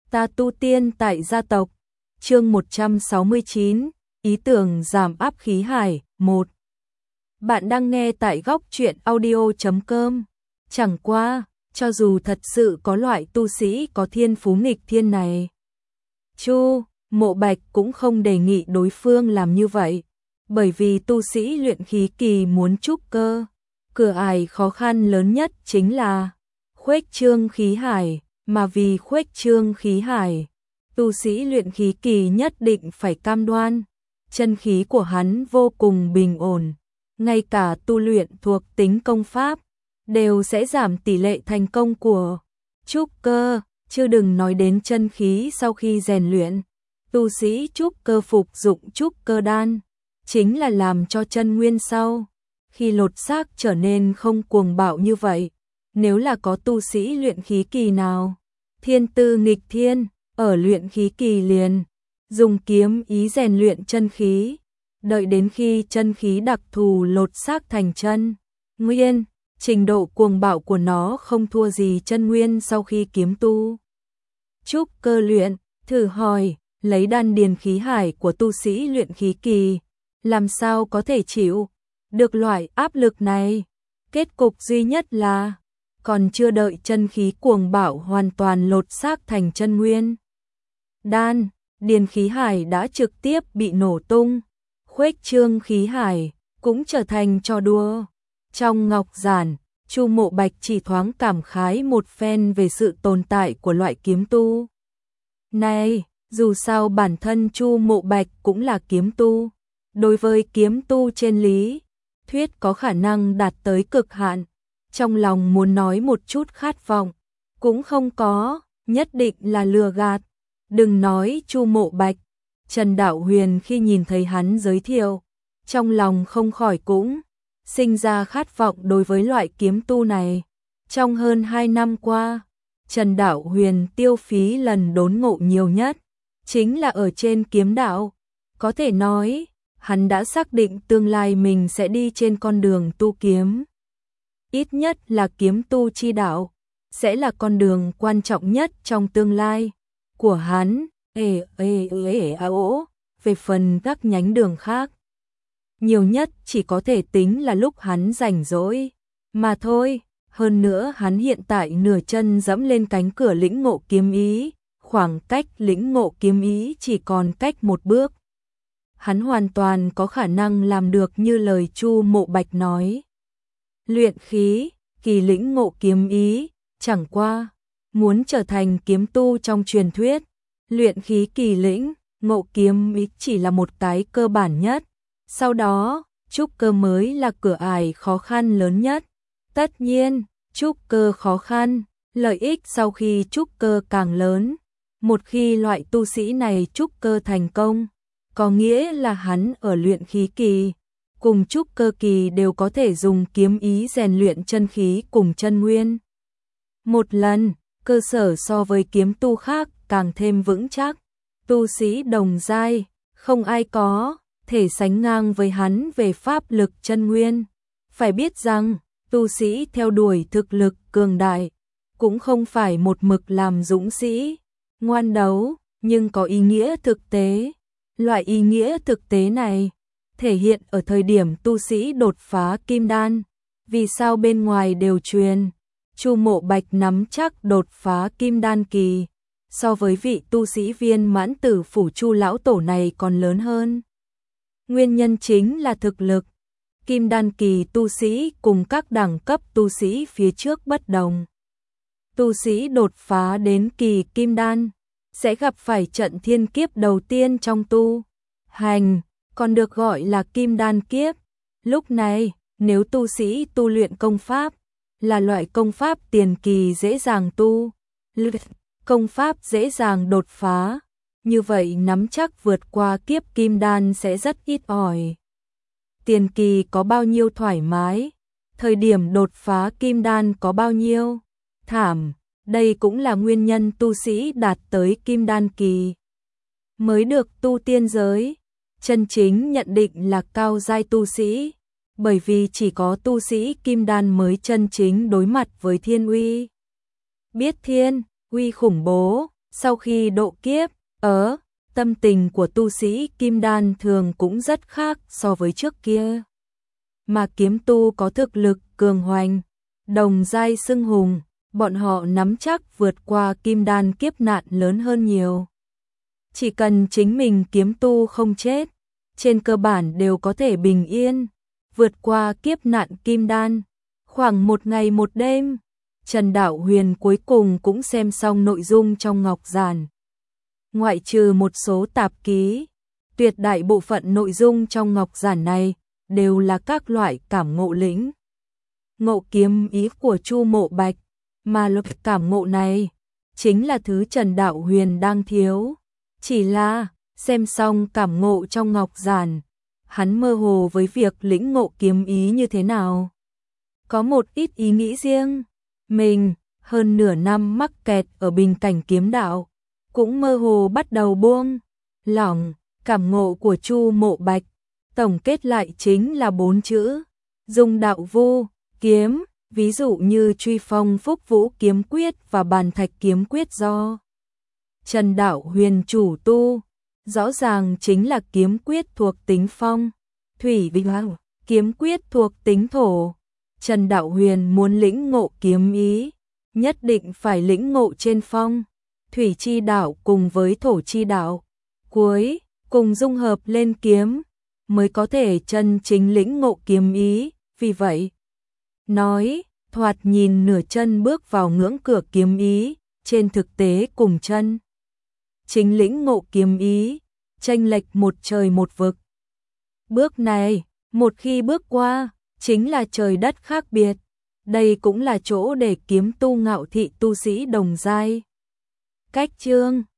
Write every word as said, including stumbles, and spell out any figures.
Ta tu tiên tại gia tộc, chương một trăm sáu mươi chín, ý tưởng giảm áp khí hải, một. Bạn đang nghe tại góc truyện audio chấm com. Chẳng qua, cho dù thật sự có loại tu sĩ có thiên phú nghịch thiên này, Chu Mộ Bạch cũng không đề nghị đối phương làm như vậy, bởi vì tu sĩ luyện khí kỳ muốn trúc cơ, cửa ải khó khăn lớn nhất chính là khuếch trương khí hải, mà vì khuếch trương khí hải, tu sĩ luyện khí kỳ nhất định phải cam đoan chân khí của hắn vô cùng bình ổn, ngay cả tu luyện thuộc tính công pháp đều sẽ giảm tỷ lệ thành công của trúc cơ, chứ đừng nói đến chân khí sau khi rèn luyện. Tu sĩ trúc cơ phục dụng trúc cơ đan, chính là làm cho chân nguyên sau khi lột xác trở nên không cuồng bạo như vậy. Nếu là có tu sĩ luyện khí kỳ nào thiên tư nghịch thiên, ở luyện khí kỳ liền dùng kiếm ý rèn luyện chân khí, đợi đến khi chân khí đặc thù lột xác thành chân nguyên, trình độ cuồng bạo của nó không thua gì chân nguyên sau khi kiếm tu trúc cơ luyện. Thử hỏi, lấy đan điền khí hải của tu sĩ luyện khí kỳ, làm sao có thể chịu được loại áp lực này? Kết cục duy nhất là còn chưa đợi chân khí cuồng bạo hoàn toàn lột xác thành chân nguyên, đan điền khí hải đã trực tiếp bị nổ tung, khuếch trương khí hải cũng trở thành trò đùa. Trong ngọc giản, Chu Mộ Bạch chỉ thoáng cảm khái một phen về sự tồn tại của loại kiếm tu này. Dù sao bản thân Chu Mộ Bạch cũng là kiếm tu, đối với kiếm tu trên lý thuyết có khả năng đạt tới cực hạn, trong lòng muốn nói một chút khát vọng cũng không có, nhất định là lừa gạt. Đừng nói Chu Mộ Bạch, Trần Đạo Huyền khi nhìn thấy hắn giới thiệu, trong lòng không khỏi cũng sinh ra khát vọng đối với loại kiếm tu này. Trong hơn hai năm qua, Trần Đạo Huyền tiêu phí lần đốn ngộ nhiều nhất chính là ở trên kiếm đạo. Có thể nói, hắn đã xác định tương lai mình sẽ đi trên con đường tu kiếm. Ít nhất là kiếm tu chi đạo, sẽ là con đường quan trọng nhất trong tương lai của hắn. Ê, ê, ê, ê, ố. Về phần các nhánh đường khác, nhiều nhất chỉ có thể tính là lúc hắn rảnh rỗi mà thôi. Hơn nữa hắn hiện tại nửa chân dẫm lên cánh cửa lĩnh ngộ kiếm ý, khoảng cách lĩnh ngộ kiếm ý chỉ còn cách một bước. Hắn hoàn toàn có khả năng làm được như lời Chu Mộ Bạch nói. Luyện khí kỳ lĩnh ngộ kiếm ý, chẳng qua muốn trở thành kiếm tu trong truyền thuyết, luyện khí kỳ lĩnh ngộ kiếm ý chỉ là một cái cơ bản nhất. Sau đó, trúc cơ mới là cửa ải khó khăn lớn nhất. Tất nhiên, trúc cơ khó khăn, lợi ích sau khi trúc cơ càng lớn. Một khi loại tu sĩ này trúc cơ thành công, có nghĩa là hắn ở luyện khí kỳ cùng trúc cơ kỳ đều có thể dùng kiếm ý rèn luyện chân khí cùng chân nguyên. Một lần, cơ sở so với kiếm tu khác càng thêm vững chắc. Tu sĩ đồng giai, không ai có thể sánh ngang với hắn về pháp lực chân nguyên. Phải biết rằng, tu sĩ theo đuổi thực lực cường đại, cũng không phải một mực làm dũng sĩ ngoan đấu, nhưng có ý nghĩa thực tế. Loại ý nghĩa thực tế này thể hiện ở thời điểm tu sĩ đột phá kim đan. Vì sao bên ngoài đều truyền Chu Mộ Bạch nắm chắc đột phá kim đan kỳ, so với vị tu sĩ viên mãn tử phủ Chu lão tổ này còn lớn hơn? Nguyên nhân chính là thực lực. Kim đan kỳ tu sĩ cùng các đẳng cấp tu sĩ phía trước bất đồng. Tu sĩ đột phá đến kỳ kim đan sẽ gặp phải trận thiên kiếp đầu tiên trong tu hành, còn được gọi là kim đan kiếp. Lúc này, nếu tu sĩ tu luyện công pháp, là loại công pháp tiền kỳ dễ dàng tu luyện, công pháp dễ dàng đột phá, như vậy nắm chắc vượt qua kiếp kim đan sẽ rất ít ỏi. Tiền kỳ có bao nhiêu thoải mái, thời điểm đột phá kim đan có bao nhiêu thảm. Đây cũng là nguyên nhân tu sĩ đạt tới kim đan kỳ mới được tu tiên giới chân chính nhận định là cao giai tu sĩ, bởi vì chỉ có tu sĩ kim đan mới chân chính đối mặt với thiên uy. Biết thiên uy khủng bố, Sau khi độ kiếp, ở tâm tình của tu sĩ kim đan thường cũng rất khác so với trước kia. Mà kiếm tu có thực lực cường hoành, đồng giai xưng hùng, bọn họ nắm chắc vượt qua kim đan kiếp nạn lớn hơn nhiều. Chỉ cần chính mình kiếm tu không chết, trên cơ bản đều có thể bình yên, vượt qua kiếp nạn kim đan. Khoảng một ngày một đêm, Trần Đạo Huyền cuối cùng cũng xem xong nội dung trong ngọc giản. Ngoại trừ một số tạp ký, tuyệt đại bộ phận nội dung trong ngọc giản này đều là các loại cảm ngộ lĩnh ngộ kiếm ý của Chu Mộ Bạch, mà lực cảm ngộ này chính là thứ Trần Đạo Huyền đang thiếu. Chỉ là xem xong cảm ngộ trong ngọc giản, hắn mơ hồ với việc lĩnh ngộ kiếm ý như thế nào. Có một ít ý nghĩ riêng, mình hơn nửa năm mắc kẹt ở bình cảnh kiếm đạo, cũng mơ hồ bắt đầu buông lỏng. Cảm ngộ của Chu Mộ Bạch tổng kết lại chính là bốn chữ: dùng đạo vu kiếm, ví dụ như Truy Phong Phúc Vũ kiếm quyết và Bàn Thạch kiếm quyết do Trần Đạo Huyền chủ tu, rõ ràng chính là kiếm quyết thuộc tính phong, thủy vi hoàng, kiếm quyết thuộc tính thổ. Trần Đạo Huyền muốn lĩnh ngộ kiếm ý, nhất định phải lĩnh ngộ trên phong, thủy chi đạo cùng với thổ chi đạo, cuối cùng dung hợp lên kiếm, mới có thể chân chính lĩnh ngộ kiếm ý. Vì vậy, nói, thoạt nhìn nửa chân bước vào ngưỡng cửa kiếm ý, trên thực tế cùng chân chính lĩnh ngộ kiếm ý, chênh lệch một trời một vực. Bước này, một khi bước qua, chính là trời đất khác biệt. Đây cũng là chỗ để kiếm tu ngạo thị tu sĩ đồng giai. Cách chương